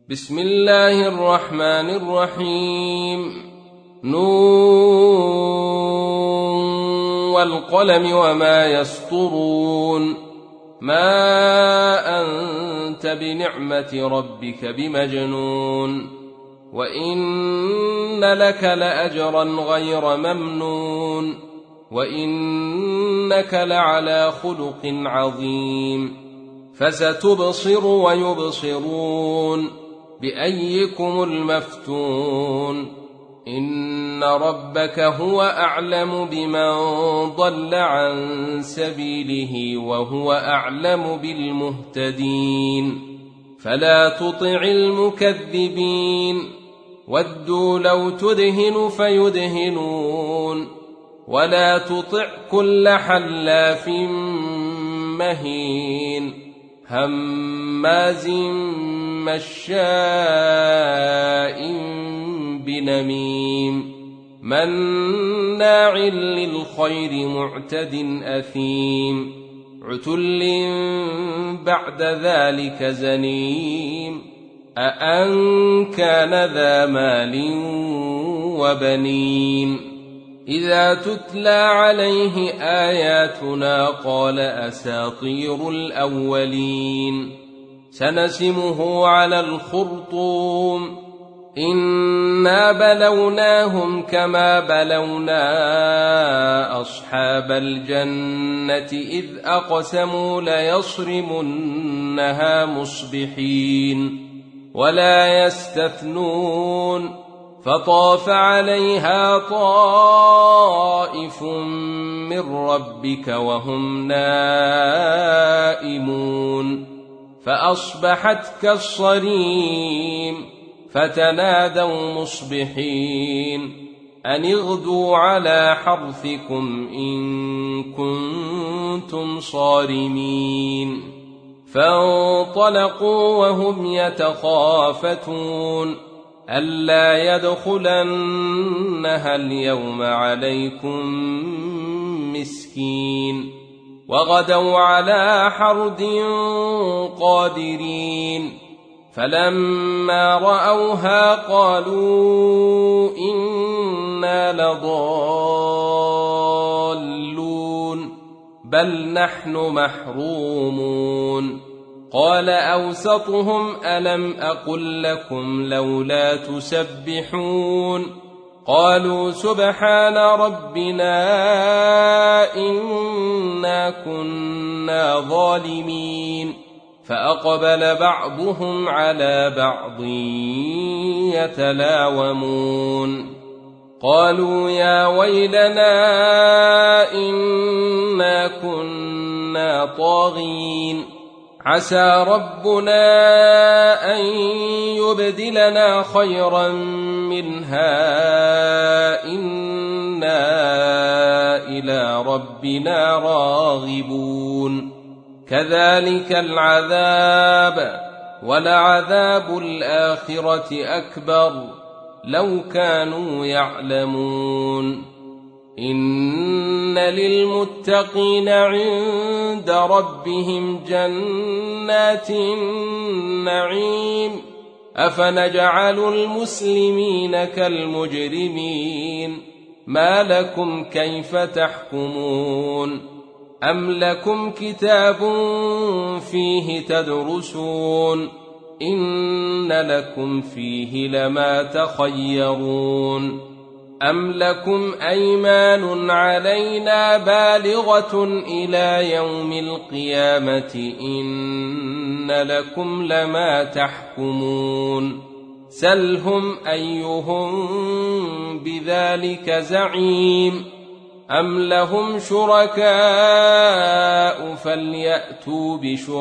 بسم الله الرحمن الرحيم. نون والقلم وما يسطرون. ما أنت بنعمة ربك بمجنون، وإن لك لأجرا غير ممنون، وإنك لعلى خلق عظيم. فستبصر ويبصرون بأيكم المفتون. إن ربك هو أعلم بمن ضل عن سبيله وهو أعلم بالمهتدين. فلا تطع المكذبين، ودوا لو تدهن فيدهنون. ولا تطع كل حلاف مهين هماز مشاء بنميم مناع للخير معتد أثيم عتل بعد ذلك زنيم. أأن كان ذا مال وبنين إذا تتلى عليه آياتنا قال أساطير الأولين. سنسمه على الخرطوم. إنا بلوناهم كما بلونا أصحاب الجنة إذ أقسموا ليصرمنها مصبحين ولا يستثنون. فطاف عليها طائف من ربك وهم نائمون فأصبحت كالصريم. فتنادوا مصبحين أن اغدوا على حرثكم إن كنتم صارمين. فانطلقوا وهم يتخافتون ألا يدخلنها اليوم عليكم مسكين. وغدوا على حرد قادرين. فلما رأوها قالوا إنا لضالون بل نحن محرومون. قال أوسطهم ألم أقل لكم لولا تسبحون. قالوا سبحان ربنا إنا كنا ظالمين. فأقبل بعضهم على بعض يتلاومون. قالوا يا ويلنا إنا كنا طاغين. عسى ربنا أن يبدلنا خيرا منها إنا إلى ربنا راغبون. كذلك العذاب ولعذاب الآخرة أكبر لو كانوا يعلمون. إن للمتقين عند ربهم جنات النعيم. أفنجعل المسلمين كالمجرمين ما لكم كيف تحكمون. أم لكم كتاب فيه تدرسون إن لكم فيه لما تخيرون. أم لكم أيمان علينا بالغة إلى يوم القيامة إن لكم لما تحكمون. سلهم أيهم بذلك زعيم. أم لهم شركاء فليأتوا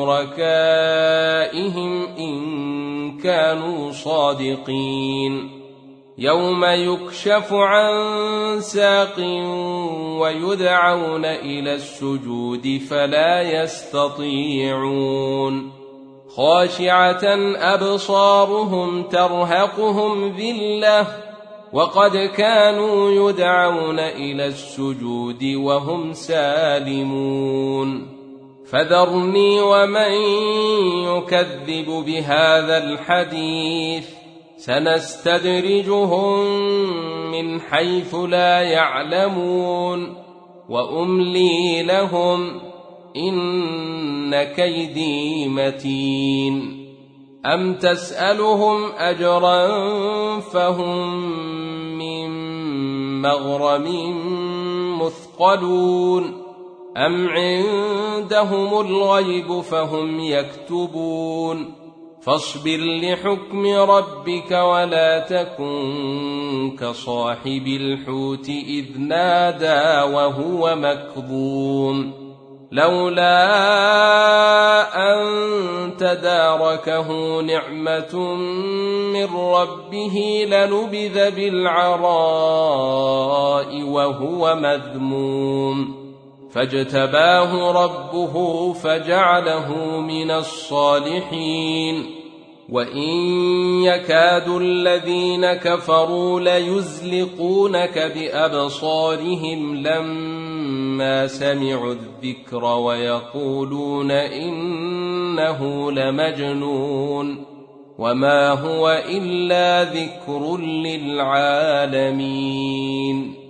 بشركائهم إن كانوا صادقين. يوم يكشف عن ساق ويدعون إلى السجود فلا يستطيعون. خاشعة أبصارهم ترهقهم ذلة وقد كانوا يدعون إلى السجود وهم سالمون. فذرني ومن يكذب بهذا الحديث سنستدرجهم من حيث لا يعلمون وأملي لهم إن كيدي متين أم تسألهم أجرا فهم من مغرم مثقلون أم عندهم الغيب فهم يكتبون فاصبر لحكم ربك ولا تكن كصاحب الحوت إذ نادى وهو مكظوم لولا أن تداركه نعمة من ربه لنبذ بالعراء وهو مذموم فاجتباه ربه فجعله من الصالحين وإن يكاد الذين كفروا ليزلقونك بأبصارهم لما سمعوا الذكر ويقولون إنه لمجنون وما هو إلا ذكر للعالمين